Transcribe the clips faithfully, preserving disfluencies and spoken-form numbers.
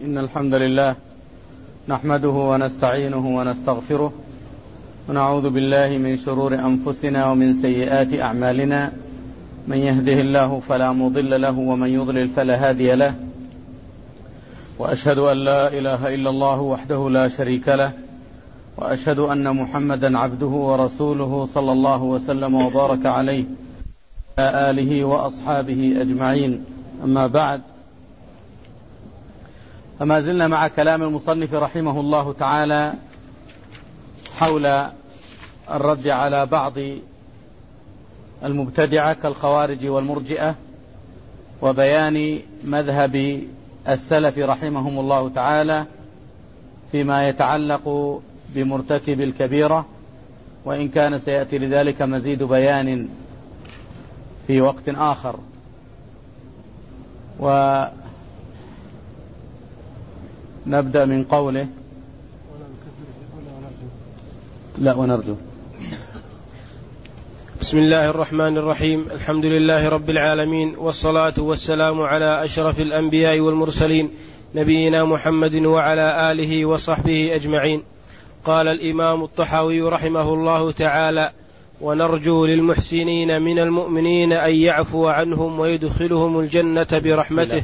إن الحمد لله نحمده ونستعينه ونستغفره ونعوذ بالله من شرور أنفسنا ومن سيئات أعمالنا. من يهده الله فلا مضل له ومن يضلل فلا هادي له، وأشهد أن لا إله إلا الله وحده لا شريك له، وأشهد أن محمدا عبده ورسوله صلى الله وسلم وبارك عليه وعلى آله وأصحابه أجمعين. أما بعد، فما زلنا مع كلام المصنف رحمه الله تعالى حول الرد على بعض المبتدعة كالخوارج والمرجئة، وبيان مذهب السلف رحمهم الله تعالى فيما يتعلق بمرتكب الكبيرة، وإن كان سيأتي لذلك مزيد بيان في وقت آخر. ونبدأ من قوله لا ونرجو. بسم الله الرحمن الرحيم. الحمد لله رب العالمين، والصلاة والسلام على أشرف الأنبياء والمرسلين نبينا محمد وعلى آله وصحبه أجمعين. قال الإمام الطحاوي رحمه الله تعالى: ونرجو للمحسنين من المؤمنين أن يعفو عنهم ويدخلهم الجنة برحمته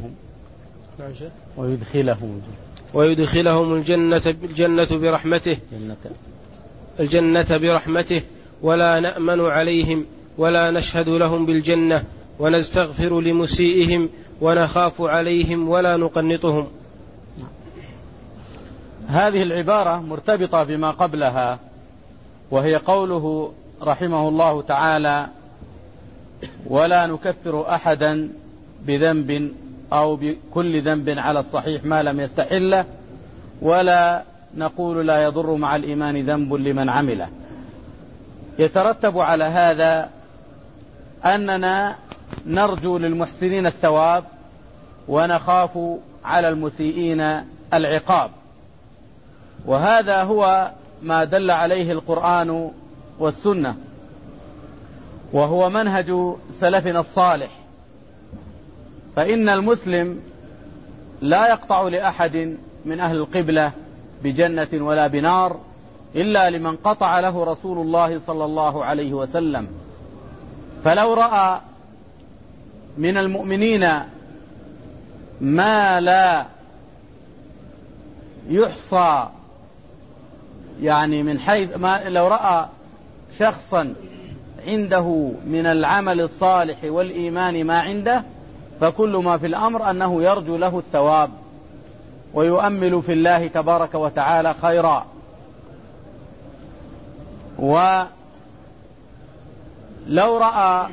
ويدخلهم ويدخلهم الجنة الجنة برحمته الجنة برحمته ولا نأمن عليهم ولا نشهد لهم بالجنة ونستغفر لمسيئهم ونخاف عليهم ولا نقنطهم. هذه العبارة مرتبطة بما قبلها، وهي قوله رحمه الله تعالى: ولا نكفر أحدا بذنب أو بكل ذنب على الصحيح ما لم يستحله، ولا نقول لا يضر مع الإيمان ذنب لمن عمله. يترتب على هذا أننا نرجو للمحسنين الثواب ونخاف على المسيئين العقاب، وهذا هو ما دل عليه القرآن والسنة، وهو منهج سلفنا الصالح. فإن المسلم لا يقطع لأحد من أهل القبلة بجنة ولا بنار إلا لمن قطع له رسول الله صلى الله عليه وسلم. فلو رأى من المؤمنين ما لا يحصى، يعني من حيث ما لو رأى شخصا عنده من العمل الصالح والإيمان ما عنده، فكل ما في الأمر أنه يرجو له الثواب ويؤمل في الله تبارك وتعالى خيرا. ولو رأى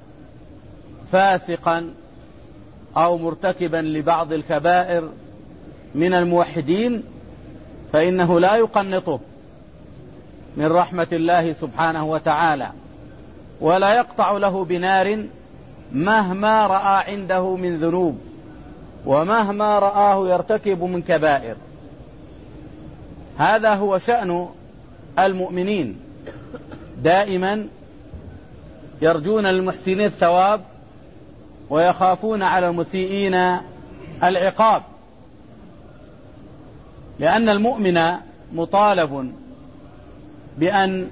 فاسقا أو مرتكبا لبعض الكبائر من الموحدين فإنه لا يقنطه من رحمة الله سبحانه وتعالى، ولا يقطع له بنار مهما رأى عنده من ذنوب ومهما رآه يرتكب من كبائر. هذا هو شأن المؤمنين، دائما يرجون للمحسنين الثواب ويخافون على المسيئين العقاب، لأن المؤمن مطالب بأن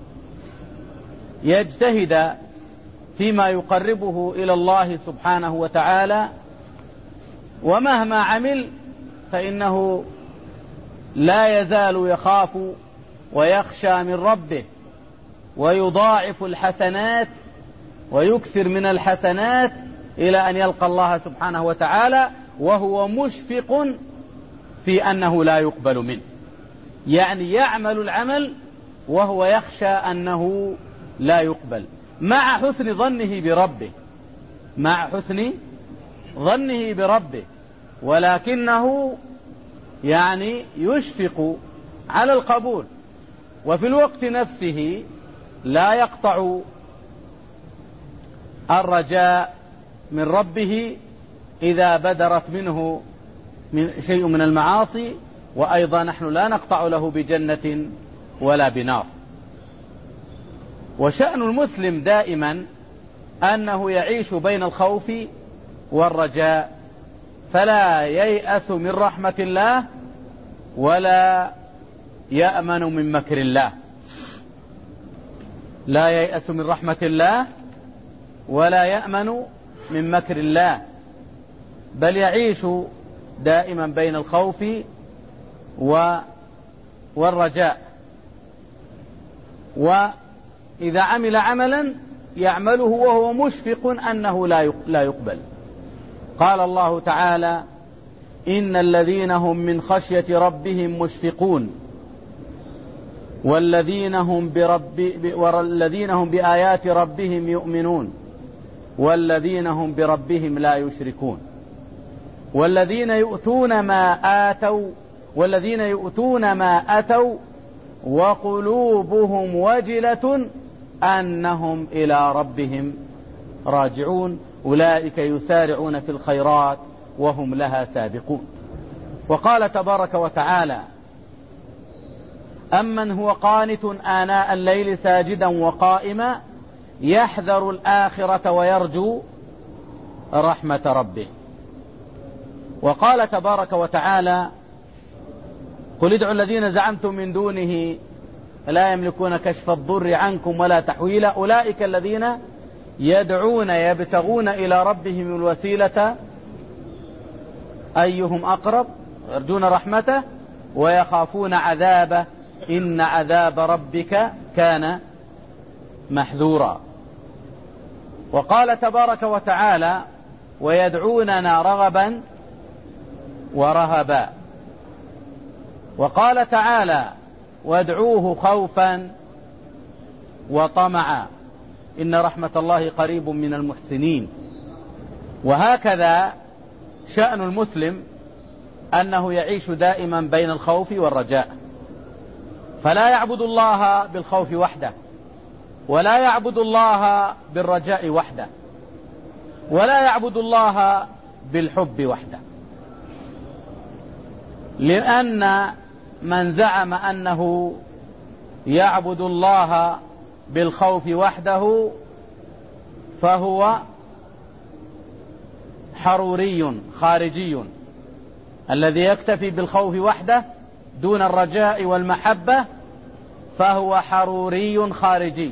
يجتهد فيما يقربه إلى الله سبحانه وتعالى، ومهما عمل فإنه لا يزال يخاف ويخشى من ربه، ويضاعف الحسنات ويكثر من الحسنات إلى أن يلقى الله سبحانه وتعالى وهو مشفق في أنه لا يقبل منه. يعني يعمل العمل وهو يخشى أنه لا يقبل، مع حسن ظنه بربه مع حسن ظنه بربه ولكنه يعني يشفق على القبول، وفي الوقت نفسه لا يقطع الرجاء من ربه إذا بدرت منه من شيء من المعاصي، وأيضا نحن لا نقطع له بجنة ولا بنار. وشأن المسلم دائما أنه يعيش بين الخوف والرجاء فلا ييأس من رحمة الله ولا يأمن من مكر الله. لا ييأس من رحمة الله ولا يأمن من مكر الله، بل يعيش دائما بين الخوف والرجاء. وإذا عمل عملا يعمله وهو مشفق أنه لا يقبل. قال الله تعالى: إن الذين هم من خشية ربهم مشفقون والذين هم, برب والذين هم بآيات ربهم يؤمنون والذين هم بربهم لا يشركون والذين يؤتون ما آتوا والذين يؤتون ما أتوا وقلوبهم وجلة أنهم إلى ربهم راجعون أولئك يسارعون في الخيرات وهم لها سابقون. وقال تبارك وتعالى: أمن هو قانت آناء الليل ساجدا وقائما يحذر الآخرة ويرجو رحمة ربه. وقال تبارك وتعالى: قل ادعوا الذين زعمتم من دونه لا يملكون كشف الضر عنكم ولا تحويلا أولئك الذين يدعون يبتغون إلى ربهم الوسيلة أيهم أقرب يرجون رحمته ويخافون عذابه إن عذاب ربك كان محذورا. وقال تبارك وتعالى: ويدعوننا رغبا ورهبا. وقال تعالى: وادعوه خوفا وطمعا إن رحمة الله قريب من المحسنين. وهكذا شأن المسلم أنه يعيش دائما بين الخوف والرجاء، فلا يعبد الله بالخوف وحده ولا يعبد الله بالرجاء وحده ولا يعبد الله بالحب وحده، لأن من زعم أنه يعبد الله بالخوف وحده فهو حروري خارجي، الذي يكتفي بالخوف وحده دون الرجاء والمحبة فهو حروري خارجي،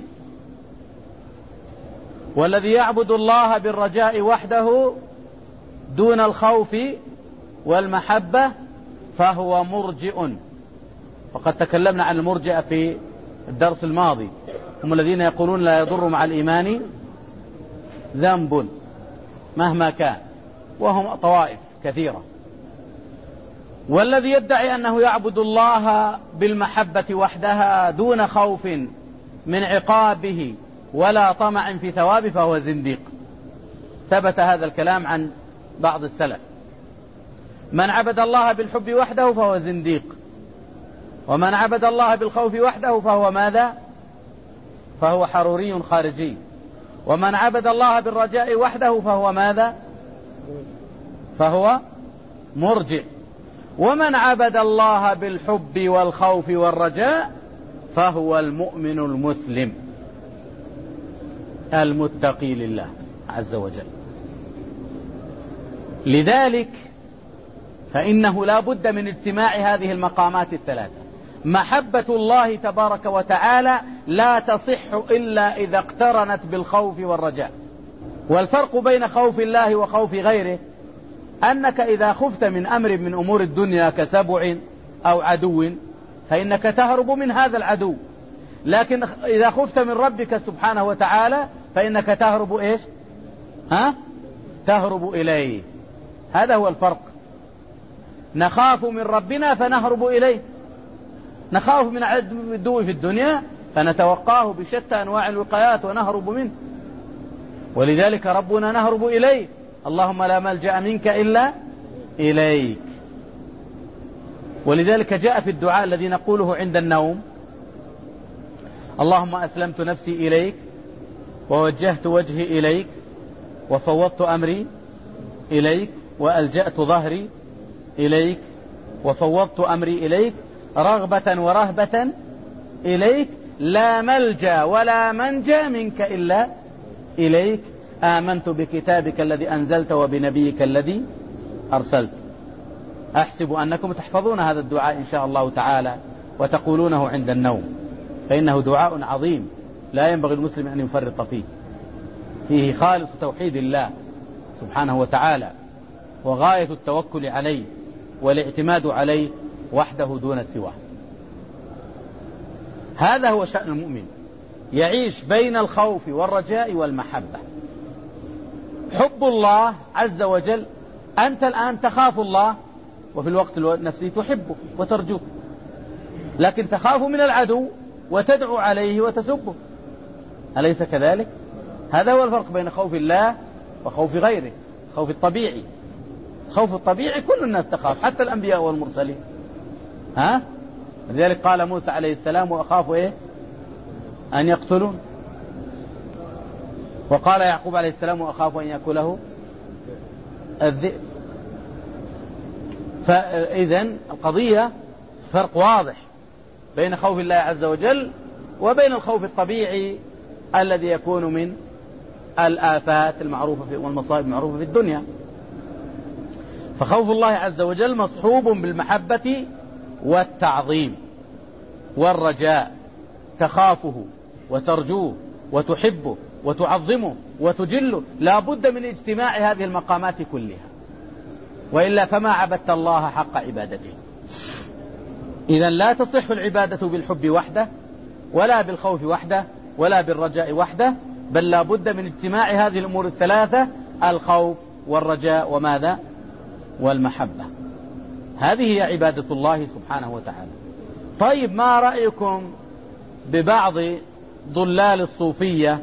والذي يعبد الله بالرجاء وحده دون الخوف والمحبة فهو مرجئ. وقد تكلمنا عن المرجئة في الدرس الماضي، هم الذين يقولون لا يضر مع الإيمان ذنب مهما كان، وهم طوائف كثيرة. والذي يدعي أنه يعبد الله بالمحبة وحدها دون خوف من عقابه ولا طمع في ثوابه فهو زنديق. ثبت هذا الكلام عن بعض السلف: من عبد الله بالحب وحده فهو زنديق، ومن عبد الله بالخوف وحده فهو ماذا؟ فهو حروري خارجي، ومن عبد الله بالرجاء وحده فهو ماذا؟ فهو مرجئ، ومن عبد الله بالحب والخوف والرجاء فهو المؤمن المسلم المتقي لله عز وجل. لذلك فإنه لا بد من اجتماع هذه المقامات الثلاثة. محبة الله تبارك وتعالى لا تصح إلا إذا اقترنت بالخوف والرجاء. والفرق بين خوف الله وخوف غيره أنك إذا خفت من أمر من أمور الدنيا كسبع أو عدو فإنك تهرب من هذا العدو، لكن إذا خفت من ربك سبحانه وتعالى فإنك تهرب إيش؟ ها؟ تهرب إليه. هذا هو الفرق. نخاف من ربنا فنهرب إليه، نخاف من عدو في الدنيا فنتوقاه بشتى أنواع الوقايات ونهرب منه، ولذلك ربنا نهرب إليه. اللهم لا ملجأ منك إلا إليك. ولذلك جاء في الدعاء الذي نقوله عند النوم: اللهم أسلمت نفسي إليك ووجهت وجهي إليك وفوضت أمري إليك وألجأت ظهري إليك وفوضت أمري إليك رغبة ورهبة إليك لا ملجأ ولا منجى منك إلا إليك. آمنت بكتابك الذي أنزلت وبنبيك الذي أرسلت. أحسب أنكم تحفظون هذا الدعاء إن شاء الله تعالى وتقولونه عند النوم، فإنه دعاء عظيم لا ينبغي المسلم أن يفرط فيه، فيه خالص توحيد الله سبحانه وتعالى وغاية التوكل عليه والاعتماد عليه وحده دون سواه. هذا هو شأن المؤمن، يعيش بين الخوف والرجاء والمحبة. حب الله عز وجل، أنت الآن تخاف الله وفي الوقت نفسه تحبه وترجوه، لكن تخاف من العدو وتدعو عليه وتسبه، أليس كذلك؟ هذا هو الفرق بين خوف الله وخوف غيره. خوف الطبيعي، خوف الطبيعي كل الناس تخاف حتى الأنبياء والمرسلين، ها؟ لذلك قال موسى عليه السلام وأخاف إيه؟ أن يقتلون. وقال يعقوب عليه السلام وأخاف أن يأكله الذئب. فإذن القضية فرق واضح بين خوف الله عز وجل وبين الخوف الطبيعي الذي يكون من الآفات المعروفة والمصائب المعروفة في الدنيا. فخوف الله عز وجل مصحوب بالمحبة والتعظيم والرجاء، تخافه وترجوه وتحبه وتعظمه وتجله، لا بد من اجتماع هذه المقامات كلها، وإلا فما عبدت الله حق عبادته. إذن لا تصح العبادة بالحب وحده ولا بالخوف وحده ولا بالرجاء وحده، بل لا بد من اجتماع هذه الأمور الثلاثة، الخوف والرجاء وماذا؟ والمحبة. هذه هي عبادة الله سبحانه وتعالى. طيب، ما رأيكم ببعض ضلال الصوفية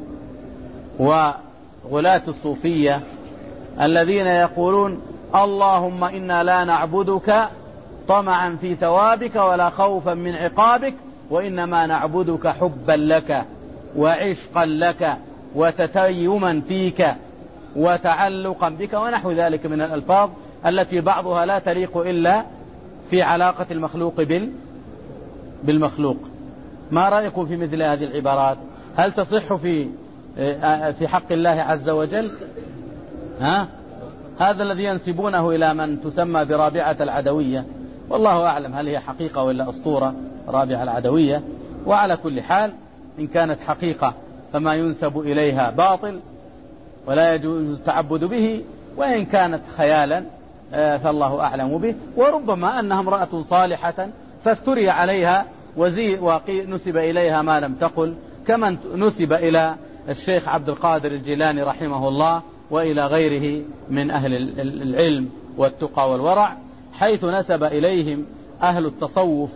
وغلاة الصوفية الذين يقولون اللهم إنا لا نعبدك طمعا في ثوابك ولا خوفا من عقابك، وإنما نعبدك حبا لك وعشقا لك وتتيما فيك وتعلقا بك، ونحو ذلك من الألفاظ التي بعضها لا تليق إلا في علاقة المخلوق بال بالمخلوق. ما رأيكم في مثل هذه العبارات؟ هل تصح في في حق الله عز وجل؟ ها؟ هذا الذي ينسبونه إلى من تسمى برابعة العدوية، والله أعلم هل هي حقيقة ولا أسطورة رابعة العدوية. وعلى كل حال إن كانت حقيقة فما ينسب إليها باطل ولا يجوز التعبد به، وإن كانت خيالا فالله أعلم به. وربما أنها امرأة صالحة فافتري عليها وزي ونسب إليها ما لم تقل، كما نسب إلى الشيخ عبد القادر الجيلاني رحمه الله وإلى غيره من أهل العلم والتقى والورع، حيث نسب إليهم أهل التصوف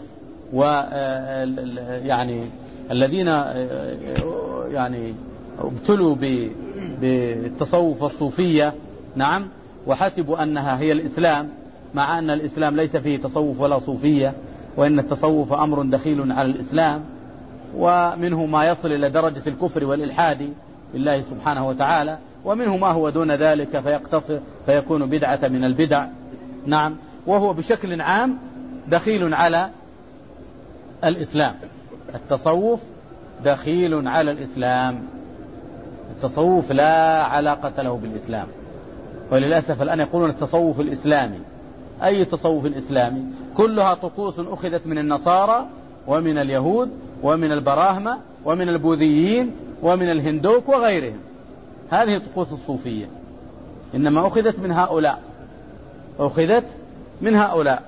ويعني الذين يعني ابتلوا بالتصوف والصوفية، نعم، وحسبوا أنها هي الإسلام، مع أن الإسلام ليس فيه تصوف ولا صوفية، وإن التصوف أمر دخيل على الإسلام، ومنه ما يصل إلى درجة الكفر والإلحاد بالله سبحانه وتعالى، ومنه ما هو دون ذلك فيقتصر فيكون بدعة من البدع، نعم، وهو بشكل عام دخيل على الإسلام. التصوف دخيل على الإسلام، التصوف لا علاقة له بالإسلام. وللأسف الآن يقولون التصوف الإسلامي. أي تصوف الإسلامي؟ كلها طقوس أخذت من النصارى ومن اليهود ومن البراهمة ومن البوذيين ومن الهندوك وغيرهم. هذه طقوس الصوفية إنما أخذت من هؤلاء، أخذت من هؤلاء.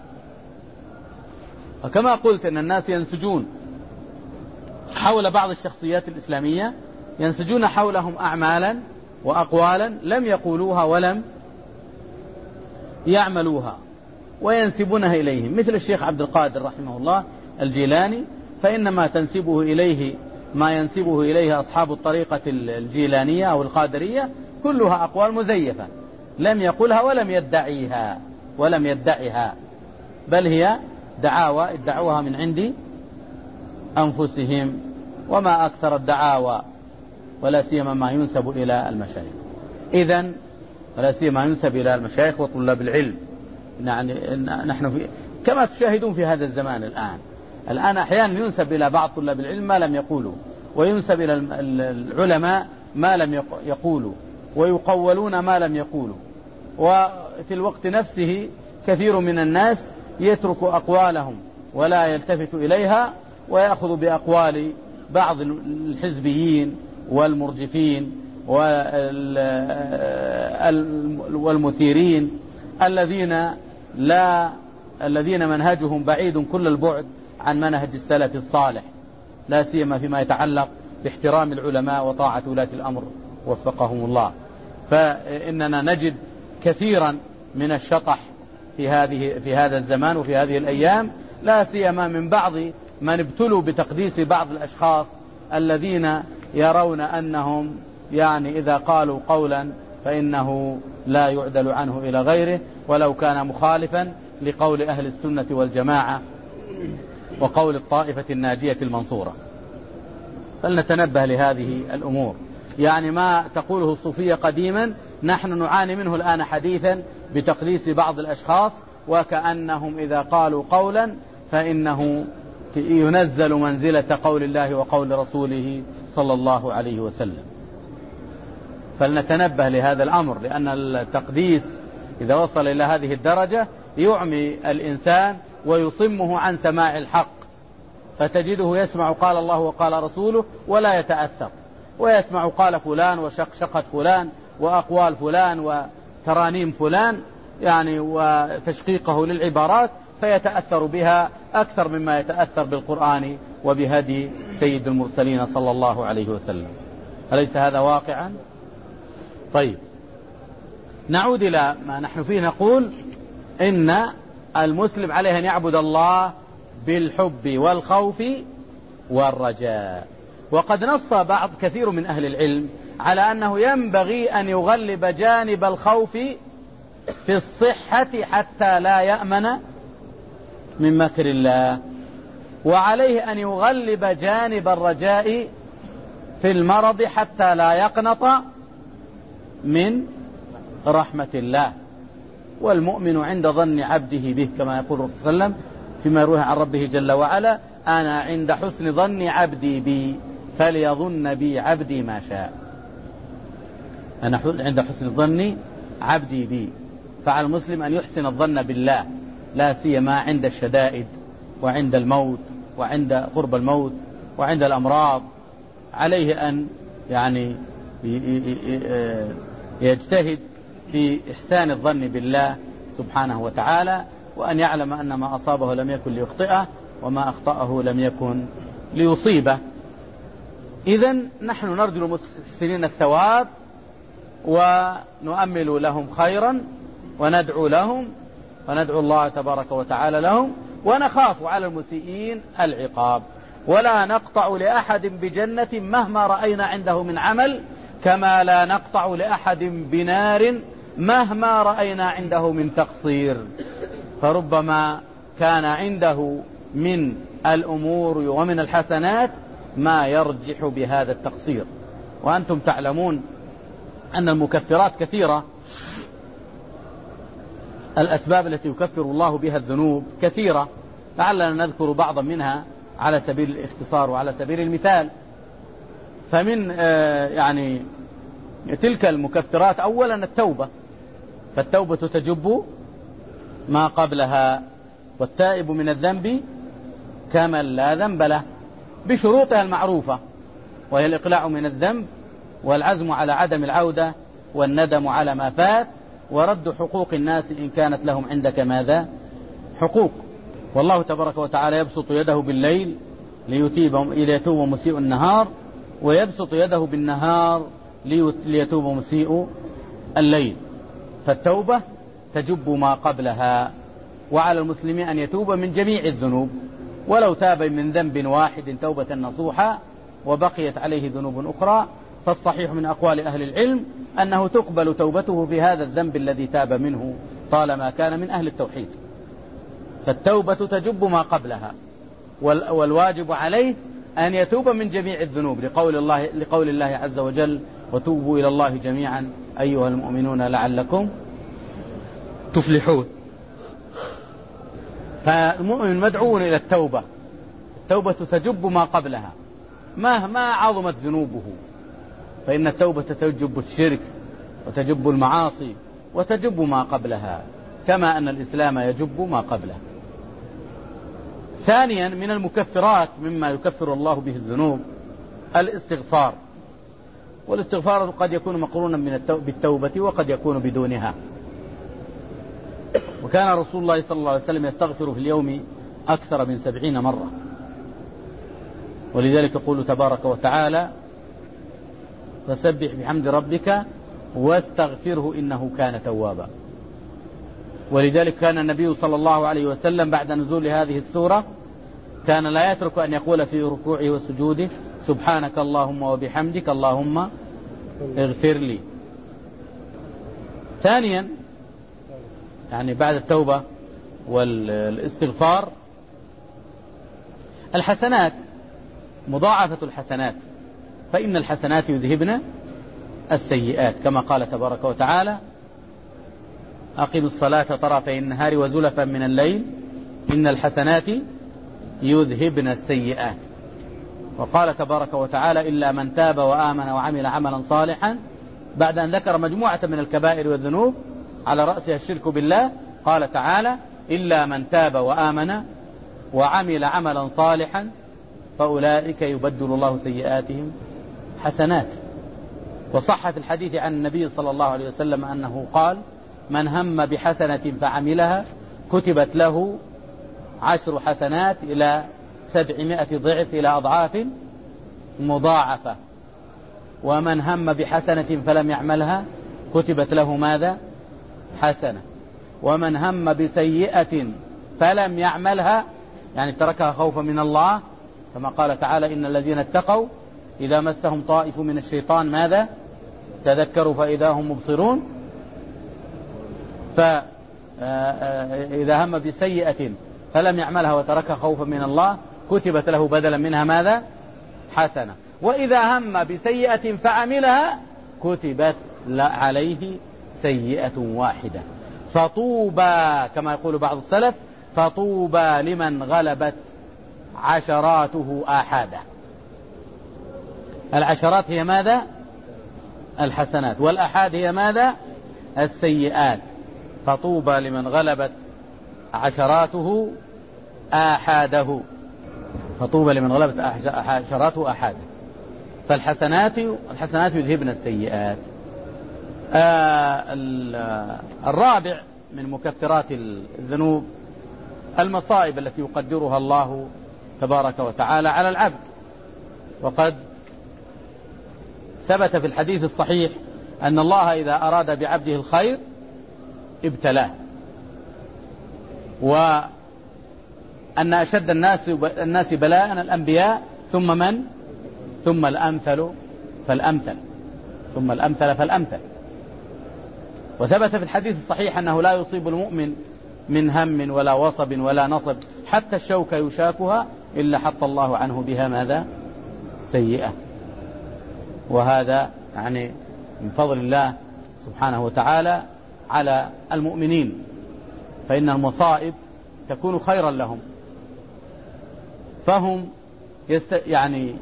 وكما قلت أن الناس ينسجون حول بعض الشخصيات الإسلامية، ينسجون حولهم أعمالا وأقوالا لم يقولوها ولم يعملوها وينسبونها إليهم، مثل الشيخ عبد القادر رحمه الله الجيلاني، فإنما تنسبه إليه ما ينسبه إليه أصحاب الطريقة الجيلانية أو القادرية كلها أقوال مزيفة لم يقلها ولم يدعيها ولم يدعيها بل هي دعاوى ادعوها من عند أنفسهم. وما أكثر الدعاوى ولا سيما ما ينسب إلى المشايخ. إذن ولا سيما ينسب إلى المشايخ وطلاب العلم. يعني نحن في كما تشاهدون في هذا الزمان الآن الآن أحيانا ينسب إلى بعض طلاب العلم ما لم يقولوا، وينسب إلى العلماء ما لم يقولوا، ويقولون ما لم يقولوا، في الوقت نفسه كثير من الناس يترك أقوالهم ولا يلتفت إليها ويأخذ بأقوال بعض الحزبيين والمرجفين والمثيرين الذين لا الذين منهجهم بعيد كل البعد عن منهج السلف الصالح، لا سيما فيما يتعلق باحترام العلماء وطاعة ولاة الأمر وفقهم الله. فإننا نجد كثيرا من الشطح في هذه في هذا الزمان وفي هذه الأيام، لا سيما من بعض من ابتلوا بتقديس بعض الأشخاص الذين يرون أنهم يعني إذا قالوا قولا فإنه لا يعدل عنه إلى غيره ولو كان مخالفا لقول أهل السنة والجماعة وقول الطائفة الناجية المنصورة. فلنتنبه لهذه الأمور. يعني ما تقوله الصوفية قديما نحن نعاني منه الآن حديثا بتقديس بعض الأشخاص، وكأنهم إذا قالوا قولا فإنه ينزل منزلة قول الله وقول رسوله صلى الله عليه وسلم. فلنتنبه لهذا الأمر، لأن التقديس إذا وصل إلى هذه الدرجة يعمي الإنسان ويصمه عن سماع الحق، فتجده يسمع قال الله وقال رسوله ولا يتأثر، ويسمع قال فلان وشقشقة فلان وأقوال فلان وترانيم فلان يعني وتشقيقه للعبارات، فيتأثر بها أكثر مما يتأثر بالقرآن وبهدي سيد المرسلين صلى الله عليه وسلم. أليس هذا واقعا؟ طيب، نعود إلى ما نحن فيه. نقول إن المسلم عليه أن يعبد الله بالحب والخوف والرجاء. وقد نص بعض كثير من أهل العلم على أنه ينبغي أن يغلب جانب الخوف في الصحة حتى لا يأمن من مكر الله، وعليه أن يغلب جانب الرجاء في المرض حتى لا يقنط من رحمة الله. والمؤمن عند ظن عبده به، كما يقول الرسول صلى الله عليه وسلم فيما يرويه عن ربه جل وعلا: أنا عند حسن ظن عبدي بي فليظن بي عبدي ما شاء. أنا عند حسن ظن عبدي بي. فعلى المسلم أن يحسن الظن بالله، لا سيما عند الشدائد وعند الموت وعند قرب الموت وعند الأمراض. عليه أن يعني يجتهد في إحسان الظن بالله سبحانه وتعالى، وأن يعلم أن ما أصابه لم يكن ليخطئه وما أخطأه لم يكن ليصيبه. إذن نحن نرجو المحسنين الثواب ونؤمل لهم خيرا وندعو لهم وندعو الله تبارك وتعالى لهم، ونخاف على المسيئين العقاب. ولا نقطع لأحد بجنة مهما رأينا عنده من عمل، كما لا نقطع لأحد بنار مهما رأينا عنده من تقصير. فربما كان عنده من الأمور ومن الحسنات ما يرجح بهذا التقصير. وأنتم تعلمون أن المكفرات كثيرة، الأسباب التي يكفر الله بها الذنوب كثيرة، لعلنا نذكر بعضا منها على سبيل الاختصار وعلى سبيل المثال. فمن يعني تلك المكفرات أولا التوبة، فالتوبة تجب ما قبلها، والتائب من الذنب كمن لا ذنب له، بشروطها المعروفة، وهي الإقلاع من الذنب والعزم على عدم العودة والندم على ما فات ورد حقوق الناس إن كانت لهم عندك ماذا حقوق. والله تبارك وتعالى يبسط يده بالليل ليتوب مسيء النهار، ويبسط يده بالنهار ليتوب مسيء الليل. فالتوبة تجب ما قبلها، وعلى المسلم أن يتوب من جميع الذنوب، ولو تاب من ذنب واحد توبة نصوحا وبقيت عليه ذنوب أخرى، فالصحيح من أقوال أهل العلم أنه تقبل توبته في هذا الذنب الذي تاب منه طالما كان من أهل التوحيد. فالتوبة تجب ما قبلها، والواجب عليه أن يتوب من جميع الذنوب، لقول الله, لقول الله عز وجل: وتوبوا إلى الله جميعا أيها المؤمنون لعلكم تفلحون. فالمؤمن مدعو إلى التوبة، التوبة تجب ما قبلها مهما عظمت ذنوبه، فإن التوبة تجب الشرك وتجب المعاصي وتجب ما قبلها كما أن الإسلام يجب ما قبله. ثانيا من المكفرات مما يكفر الله به الذنوب الاستغفار، والاستغفار قد يكون مقرونا بالتوبة وقد يكون بدونها. وكان رسول الله صلى الله عليه وسلم يستغفر في اليوم أكثر من سبعين مرة، ولذلك يقول تبارك وتعالى فسبح بحمد ربك واستغفره إنه كان توابا. ولذلك كان النبي صلى الله عليه وسلم بعد نزول هذه السورة كان لا يترك أن يقول في ركوعه وسجوده سبحانك اللهم وبحمدك اللهم اغفر لي. ثانيا يعني بعد التوبة والاستغفار الحسنات، مضاعفة الحسنات، فإن الحسنات يذهبن السيئات كما قال تبارك وتعالى أقم الصلاة طرفي النهار وزلفا من الليل إن الحسنات يذهبن السيئات. وقال تبارك وتعالى إلا من تاب وآمن وعمل عملا صالحا، بعد أن ذكر مجموعة من الكبائر والذنوب على رأسها الشرك بالله قال تعالى إلا من تاب وآمن وعمل عملا صالحا فأولئك يبدل الله سيئاتهم حسنات. وصح في الحديث عن النبي صلى الله عليه وسلم أنه قال من هم بحسنة فعملها كتبت له عشر حسنات إلى سبعمائة ضعف إلى أضعاف مضاعفة، ومن هم بحسنة فلم يعملها كتبت له ماذا؟ حسنة. ومن هم بسيئة فلم يعملها يعني تركها خوفا من الله، كما قال تعالى إن الذين اتقوا إذا مسهم طائف من الشيطان ماذا؟ تذكروا فإذا هم مبصرون. فإذا هم بسيئة فلم يعملها وتركها خوفا من الله كتبت له بدلا منها ماذا؟ حسنة. وإذا هم بسيئة فعملها كتبت عليه سيئة واحدة. فطوبى كما يقول بعض السلف فطوبى لمن غلبت عشراته آحادا. العشرات هي ماذا؟ الحسنات، والآحاد هي ماذا؟ السيئات. فطوبى لمن غلبت عشراته آحاده، فطوبى لمن غلبت عشراته آحاده. فالحسنات الحسنات يذهبن السيئات. آه الرابع من مكفرات الذنوب المصائب التي يقدرها الله تبارك وتعالى على العبد. وقد ثبت في الحديث الصحيح أن الله إذا أراد بعبده الخير ابتلاه، وأن أشد الناس الناس بلاء الأنبياء ثم من؟ ثم الأمثل فالأمثل ثم الأمثل فالأمثل. وثبت في الحديث الصحيح أنه لا يصيب المؤمن من هم ولا وصب ولا نصب حتى الشوكة يشاكها إلا حط الله عنه بها ماذا؟ سيئة. وهذا يعني من فضل الله سبحانه وتعالى على المؤمنين، فإن المصائب تكون خيرا لهم، فهم يست يعني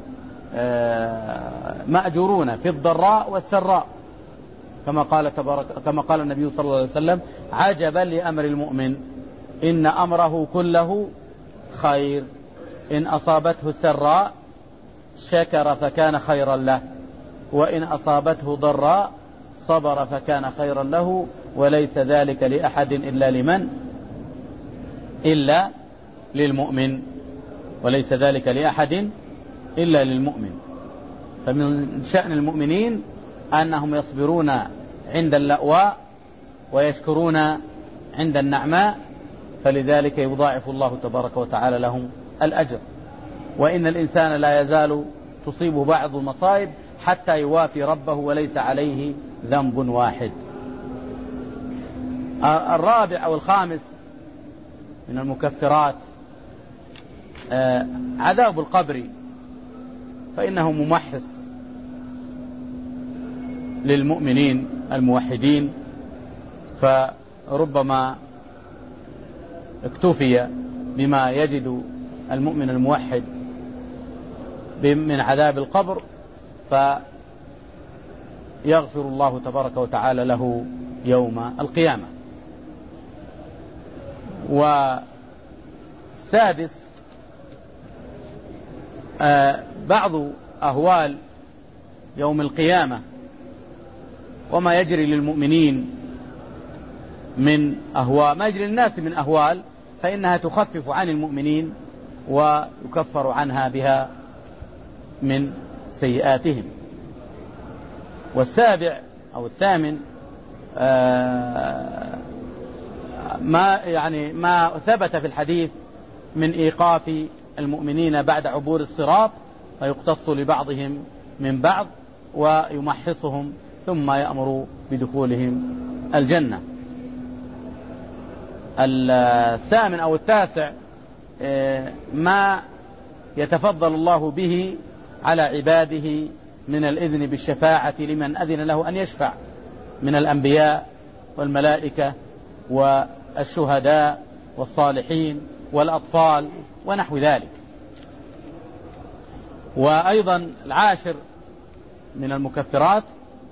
مأجورون في الضراء والسراء، كما قال تبارك كما قال النبي صلى الله عليه وسلم عجبا لأمر المؤمن إن أمره كله خير إن أصابته السراء شكر فكان خيرا له وإن أصابته ضراء صبر فكان خيرا له وليس ذلك لأحد إلا لمن؟ إلا للمؤمن، وليس ذلك لأحد إلا للمؤمن. فمن شأن المؤمنين أنهم يصبرون عند اللأواء ويشكرون عند النعماء، فلذلك يضاعف الله تبارك وتعالى لهم الأجر. وإن الإنسان لا يزال تصيب بعض المصائب حتى يوافي ربه وليس عليه ذنب واحد. الرابع أو الخامس من المكفرات عذاب القبر، فإنه ممحص للمؤمنين الموحدين، فربما اكتفي بما يجد المؤمن الموحد من عذاب القبر فيغفر الله تبارك وتعالى له يوم القيامة. والسادس آه بعض أهوال يوم القيامة وما يجري للمؤمنين من أهوال، ما يجري للناس من أهوال، فإنها تخفف عن المؤمنين ويكفر عنها بها من سيئاتهم. والسابع أو الثامن آه ما يعني ما ثبت في الحديث من إيقاف المؤمنين بعد عبور الصراط، فيقتص لبعضهم من بعض ويمحصهم ثم يأمر بدخولهم الجنة. الثامن أو التاسع ما يتفضل الله به على عباده من الإذن بالشفاعة لمن أذن له أن يشفع من الأنبياء والملائكة والشهداء والصالحين والأطفال ونحو ذلك. وأيضا العاشر من المكفرات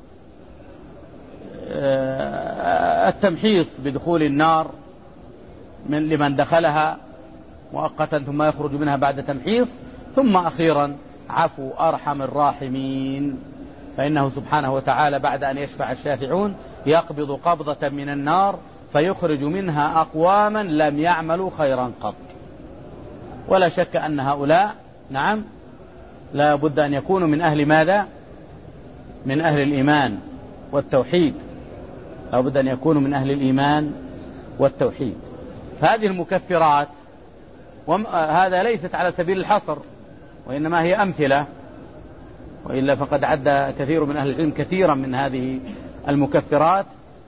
التمحيص بدخول النار من لمن دخلها مؤقتا ثم يخرج منها بعد تمحيص. ثم أخيرا عفو أرحم الراحمين، فإنه سبحانه وتعالى بعد أن يشفع الشافعون يقبض قبضة من النار فيخرج منها أقواما لم يعملوا خيرا قط. ولا شك أن هؤلاء نعم لا بد أن يكونوا من أهل ماذا؟ من أهل الإيمان والتوحيد، لا بد أن يكونوا من أهل الإيمان والتوحيد. فهذه المكفرات وهذا ليست على سبيل الحصر، وإنما هي أمثلة، وإلا فقد عد كثير من أهل العلم كثيرا من هذه المكفرات.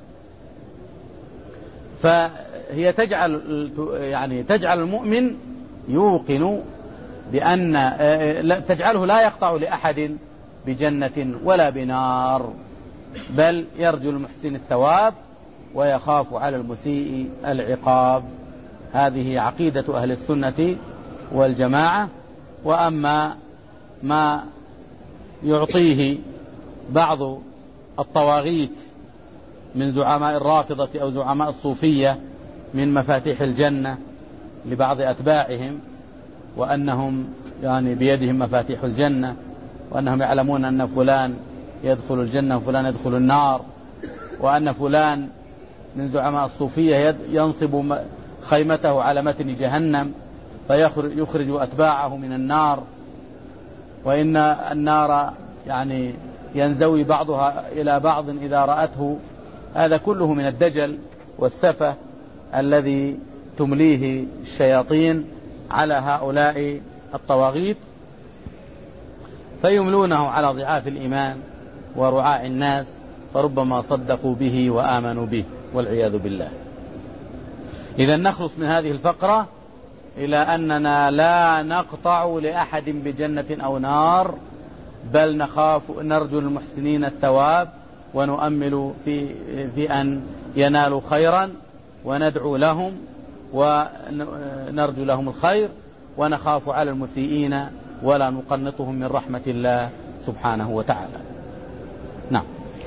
فهي تجعل يعني تجعل المؤمن يوقن بأن تجعله لا يقطع لأحد بجنة ولا بنار، بل يرجو المحسن الثواب ويخاف على المسيء العقاب. هذه عقيدة أهل السنة والجماعة. وأما ما يعطيه بعض الطواغيت من زعماء الرافضة أو زعماء الصوفية من مفاتيح الجنة لبعض أتباعهم، وأنهم يعني بيدهم مفاتيح الجنة، وأنهم يعلمون أن فلان يدخل الجنة وفلان يدخل النار، وأن فلان من زعماء الصوفية ينصب خيمته على متن جهنم فيخرج أتباعه من النار، وإن النار يعني ينزوي بعضها إلى بعض إذا رأته. هذا كله من الدجل والسفة الذي تمليه الشياطين على هؤلاء الطواغيت، فيملونه على ضعاف الإيمان ورعاع الناس، فربما صدقوا به وآمنوا به والعياذ بالله. إذا نخلص من هذه الفقرة إلى أننا لا نقطع لأحد بجنة أو نار، بل نخاف نرجو المحسنين الثواب ونؤمل في, في أن ينالوا خيرا، وندعو لهم ونرجو لهم الخير، ونخاف على المسيئين ولا نقنطهم من رحمة الله سبحانه وتعالى. نعم.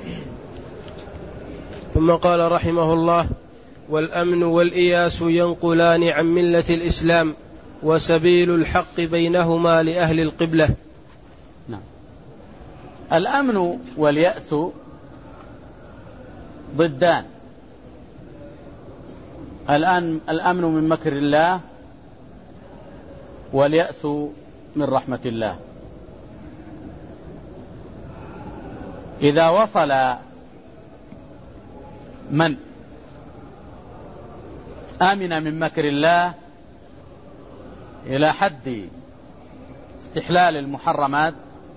ثم قال رحمه الله: والأمن والإياس ينقلان عن ملة الإسلام، وسبيل الحق بينهما لأهل القبلة. نعم. الأمن واليأس ضدان. الآن الأمن من مكر الله، واليأس من رحمة الله. إذا وصل من آمن من مكر الله إلى حد استحلال المحرمات،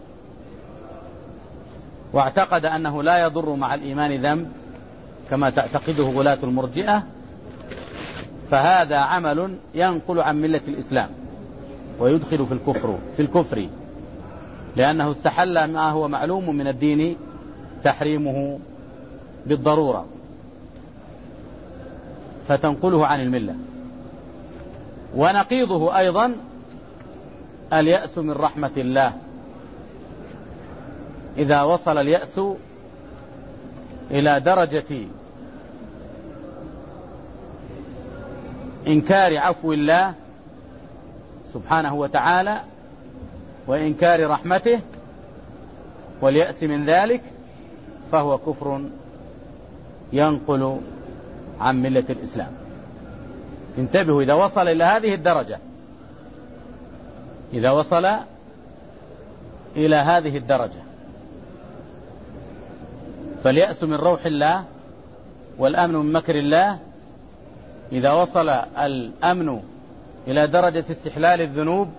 واعتقد أنه لا يضر مع الإيمان ذنب كما تعتقده غلاة المرجئة، فهذا عمل ينقل عن ملة الإسلام ويدخل في الكفر في الكفر لأنه استحل ما هو معلوم من الدين تحريمه بالضرورة، فتنقله عن الملة. ونقيضه أيضا اليأس من رحمة الله. إذا وصل اليأس إلى درجة إنكار عفو الله سبحانه وتعالى وإنكار رحمته واليأس من ذلك، فهو كفر ينقل عن ملة الإسلام. انتبهوا، إذا وصل إلى هذه الدرجة إذا وصل إلى هذه الدرجة فاليأس من روح الله والأمن من مكر الله، إذا وصل الأمن إلى درجة استحلال الذنوب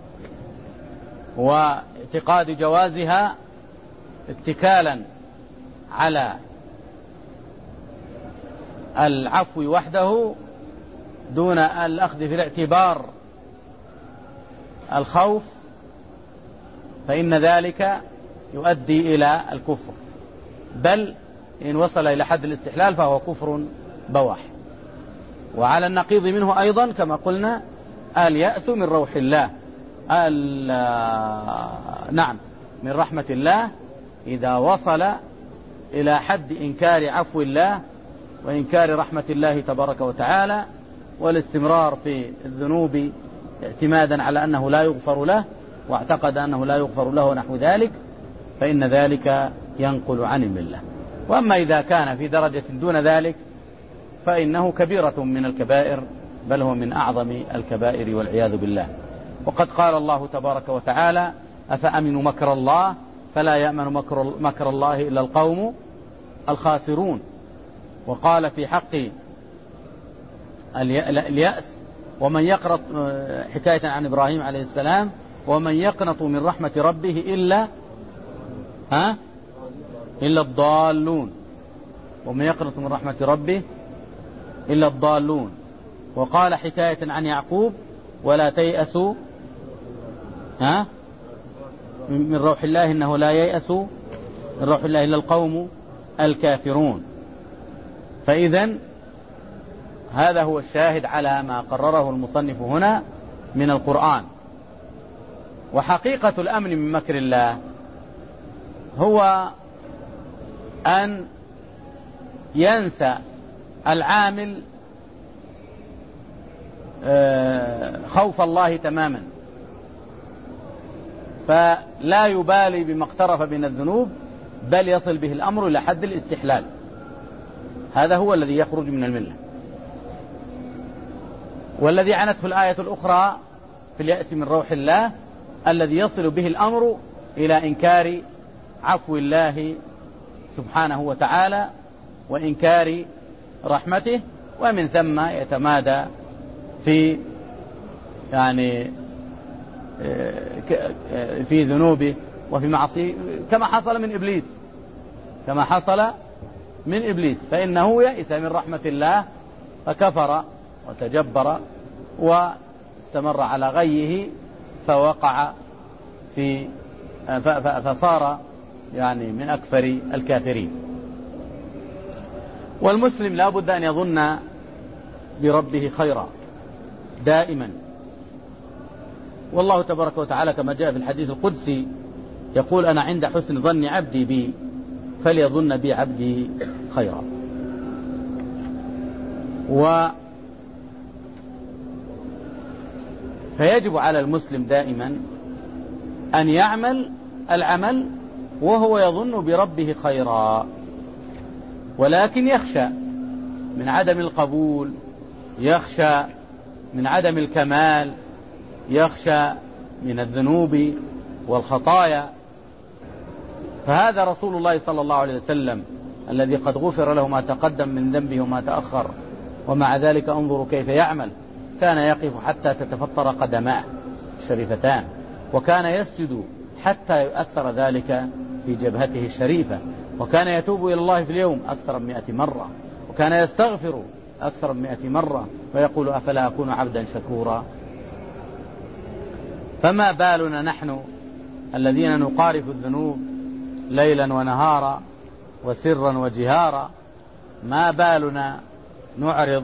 واعتقاد جوازها اتكالا على العفو وحده دون الأخذ في الاعتبار الخوف، فإن ذلك يؤدي إلى الكفر، بل إن وصل إلى حد الاستحلال فهو كفر بواح. وعلى النقيض منه أيضا كما قلنا اليأس من روح الله، نعم من رحمة الله، إذا وصل إلى حد إنكار عفو الله وإنكار رحمة الله تبارك وتعالى والاستمرار في الذنوب اعتمادا على أنه لا يغفر له واعتقد أنه لا يغفر له نحو ذلك، فإن ذلك ينقل عن الملة. وأما إذا كان في درجة دون ذلك فإنه كبيرة من الكبائر، بل هو من أعظم الكبائر والعياذ بالله. وقد قال الله تبارك وتعالى: أفأمنوا مكر الله فلا يأمن مكر, مكر الله إلا القوم الخاسرون. وقال في حق اليأس: ومن يقنط، حكاية عن إبراهيم عليه السلام: ومن يقنط من رحمة ربه إلا ها إلا الضالون، ومن يقنط من رحمة ربه إلا الضالون. وقال حكاية عن يعقوب: ولا تيأسوا ها من روح الله إنه لا ييأس من روح الله إلا القوم الكافرون. فإذن هذا هو الشاهد على ما قرره المصنف هنا من القرآن. وحقيقة الأمن من مكر الله هو أن ينسى العامل خوف الله تماما، فلا يبالي بما اقترف من الذنوب، بل يصل به الأمر إلى حد الاستحلال. هذا هو الذي يخرج من الملة، والذي عنته الآية الأخرى في اليأس من روح الله الذي يصل به الأمر إلى إنكار عفو الله سبحانه وتعالى وإنكار رحمته، ومن ثم يتمادى في يعني في ذنوبه وفي معصيه، كما حصل من إبليس كما حصل من إبليس فإنه يئس من رحمة الله فكفر وتجبر واستمر على غيه فوقع في فصار يعني من أكثر الكافرين. والمسلم لا بد أن يظن بربه خيرا دائما، والله تبارك وتعالى كما جاء في الحديث القدسي يقول: أنا عند حسن ظن عبدي بي فليظن بي عبدي خيرا. و فيجب على المسلم دائما أن يعمل العمل وهو يظن بربه خيرا، ولكن يخشى من عدم القبول، يخشى من عدم الكمال، يخشى من الذنوب والخطايا. فهذا رسول الله صلى الله عليه وسلم الذي قد غفر له ما تقدم من ذنبه وما تأخر، ومع ذلك انظروا كيف يعمل. كان يقف حتى تتفطر قدماه الشريفتان، وكان يسجد حتى يؤثر ذلك في جبهته الشريفة، وكان يتوب إلى الله في اليوم أكثر من مئة مرة، وكان يستغفر أكثر من مئة مرة، ويقول: أفلا أكون عبدا شكورا. فما بالنا نحن الذين نقارف الذنوب ليلا ونهارا وسرا وجهارا؟ ما بالنا نعرض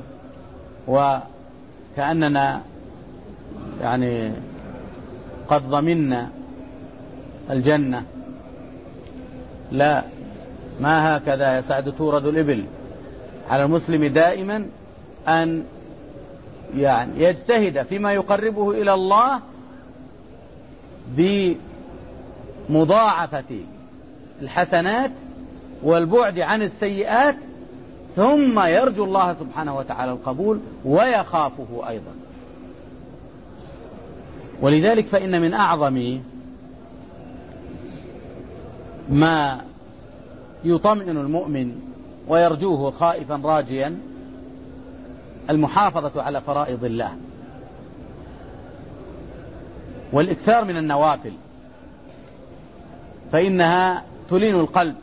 وكأننا يعني قد ضمنا الجنة؟ لا، ما هكذا يا سعد تورد الإبل. على المسلم دائما أن يعني يجتهد فيما يقربه إلى الله بمضاعفة الحسنات والبعد عن السيئات، ثم يرجو الله سبحانه وتعالى القبول ويخافه أيضا. ولذلك فإن من أعظم ما يطمئن المؤمن ويرجوه خائفا راجيا المحافظة على فرائض الله والإكثار من النوافل، فإنها تلين القلب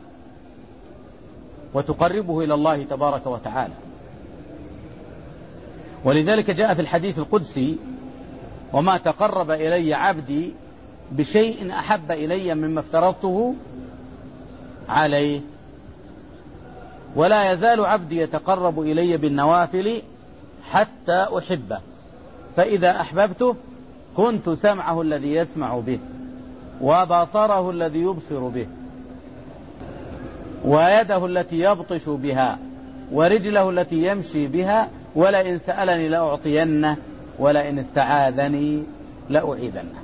وتقربه إلى الله تبارك وتعالى. ولذلك جاء في الحديث القدسي: وما تقرب إلي عبدي بشيء أحب إلي مما افترضته عليه، ولا يزال عبدي يتقرب إلي بالنوافل حتى أحبه، فإذا أحببته كنت سمعه الذي يسمع به، وبصره الذي يبصر به، ويده التي يبطش بها، ورجله التي يمشي بها، ولئن سألني لأعطينه، ولئن استعاذني لأعيذنه.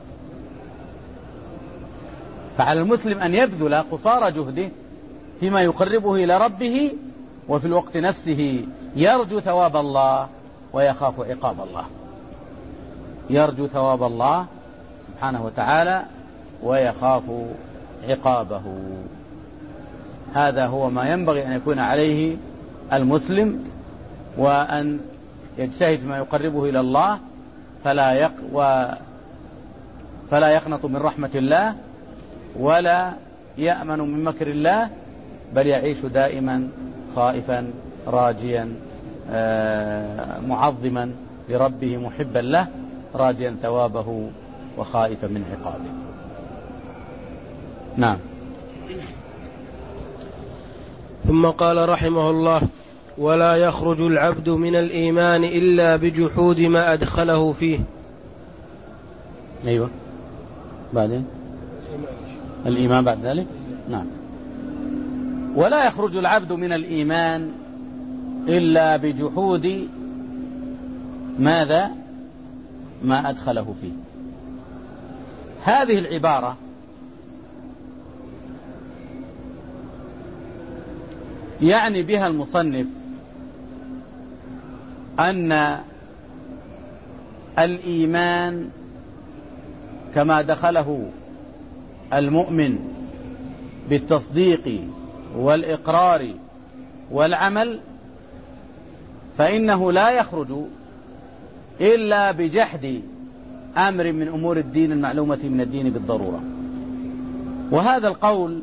فعلى المسلم أن يبذل قصارى جهده فيما يقربه إلى ربه، وفي الوقت نفسه يرجو ثواب الله ويخاف عقاب الله. يرجو ثواب الله سبحانه وتعالى ويخاف عقابه. هذا هو ما ينبغي أن يكون عليه المسلم، وأن يجتهد ما يقربه إلى الله، فلا يق و فلا يقنط من رحمة الله ولا يأمن من مكر الله، بل يعيش دائما خائفا راجيا معظما لربه محبا له، راجيا ثوابه وخائفا من عقابه. نعم. ثم قال رحمه الله: ولا يخرج العبد من الإيمان إلا بجحود ما أدخله فيه. أيوة، بعدين الإيمان بعد ذلك. نعم. ولا يخرج العبد من الإيمان إلا بجحود ماذا؟ ما أدخله فيه. هذه العبارة يعني بها المصنف أن الإيمان كما دخله المؤمن بالتصديق والإقرار والعمل، فإنه لا يخرج إلا بجحد أمر من أمور الدين المعلومة من الدين بالضرورة. وهذا القول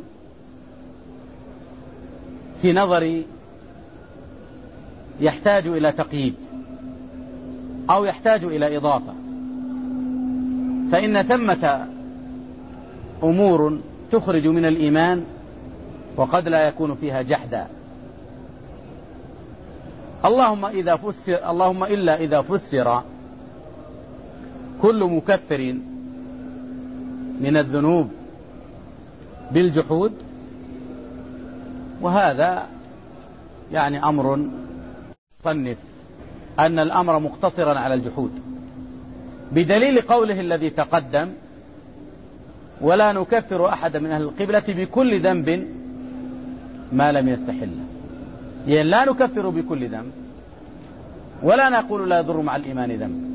في نظري يحتاج إلى تقييد أو يحتاج إلى إضافة، فإن ثمة أمور تخرج من الإيمان وقد لا يكون فيها جحدا، اللهم إذا فسر اللهم إلا إذا فسر كل مكفر من الذنوب بالجحود، وهذا يعني أمر صنف أن الأمر مقتصرا على الجحود، بدليل قوله الذي تقدم: ولا نكفر أحد من أهل القبلة بكل ذنب ما لم يستحله. يعني لا نكفر بكل ذنب، ولا نقول لا يضر مع الإيمان ذنب.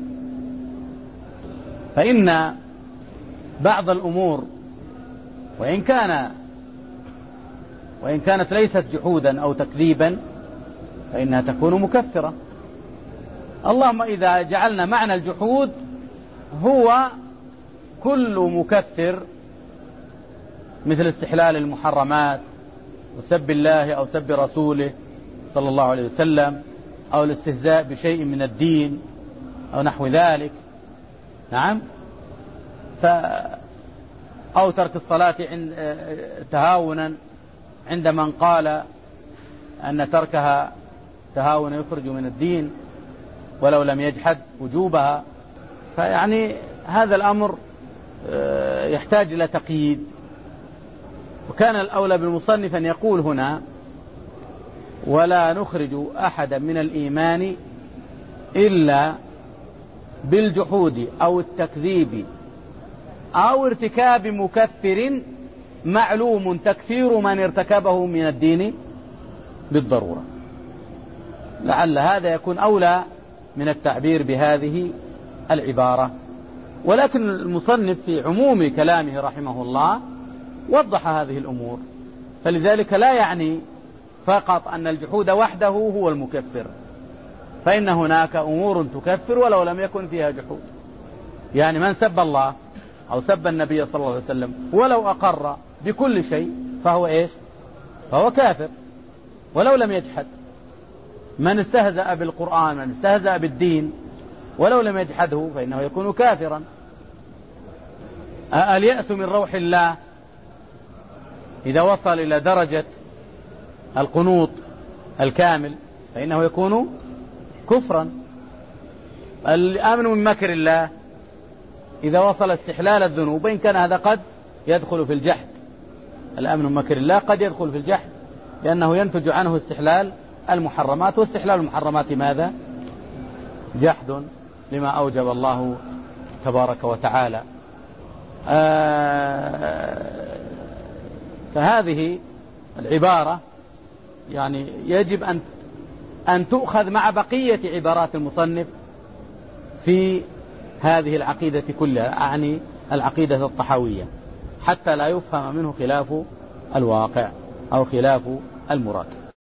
فإن بعض الأمور وإن كان وإن كانت ليست جحودا أو تكذيبا فإنها تكون مكفرة. اللهم إذا جعلنا معنى الجحود هو كل مكفر، مثل استحلال المحرمات وسب الله أو سب رسوله صلى الله عليه وسلم، أو الاستهزاء بشيء من الدين أو نحو ذلك. نعم. ف أو ترك الصلاة عند تهاونا عند من قال أن تركها تهاونا يخرج من الدين ولو لم يجحد وجوبها. فيعني هذا الأمر يحتاج إلى تقييد، وكان الأولى بالمصنف أن يقول هنا: ولا نخرج أحدا من الإيمان إلا بالجحود أو التكذيب أو ارتكاب مكفر معلوم تكفير من ارتكبه من الدين بالضرورة. لعل هذا يكون أولى من التعبير بهذه العبارة، ولكن المصنف في عموم كلامه رحمه الله وضح هذه الأمور، فلذلك لا يعني فقط أن الجحود وحده هو المكفر، فإن هناك أمور تكفر ولو لم يكن فيها جحود. يعني من سب الله أو سب النبي صلى الله عليه وسلم ولو أقر بكل شيء فهو إيش؟ فهو كافر ولو لم يجحد. من استهزأ بالقرآن، من استهزأ بالدين ولو لم يجحده فإنه يكون كافرا. اليأس من روح الله إذا وصل إلى درجة القنوط الكامل فإنه يكون كفرا. الأمن من مكر الله إذا وصل استحلال الذنوب، وإن كان هذا قد يدخل في الجحد، الأمن من مكر الله قد يدخل في الجحد لأنه ينتج عنه استحلال المحرمات، واستحلال المحرمات ماذا؟ جحد لما أوجب الله تبارك وتعالى. آه فهذه العبارة يعني يجب أن أن تؤخذ مع بقية عبارات المصنف في هذه العقيدة كلها، أعني العقيدة الطحاوية، حتى لا يفهم منه خلاف الواقع أو خلاف المراد.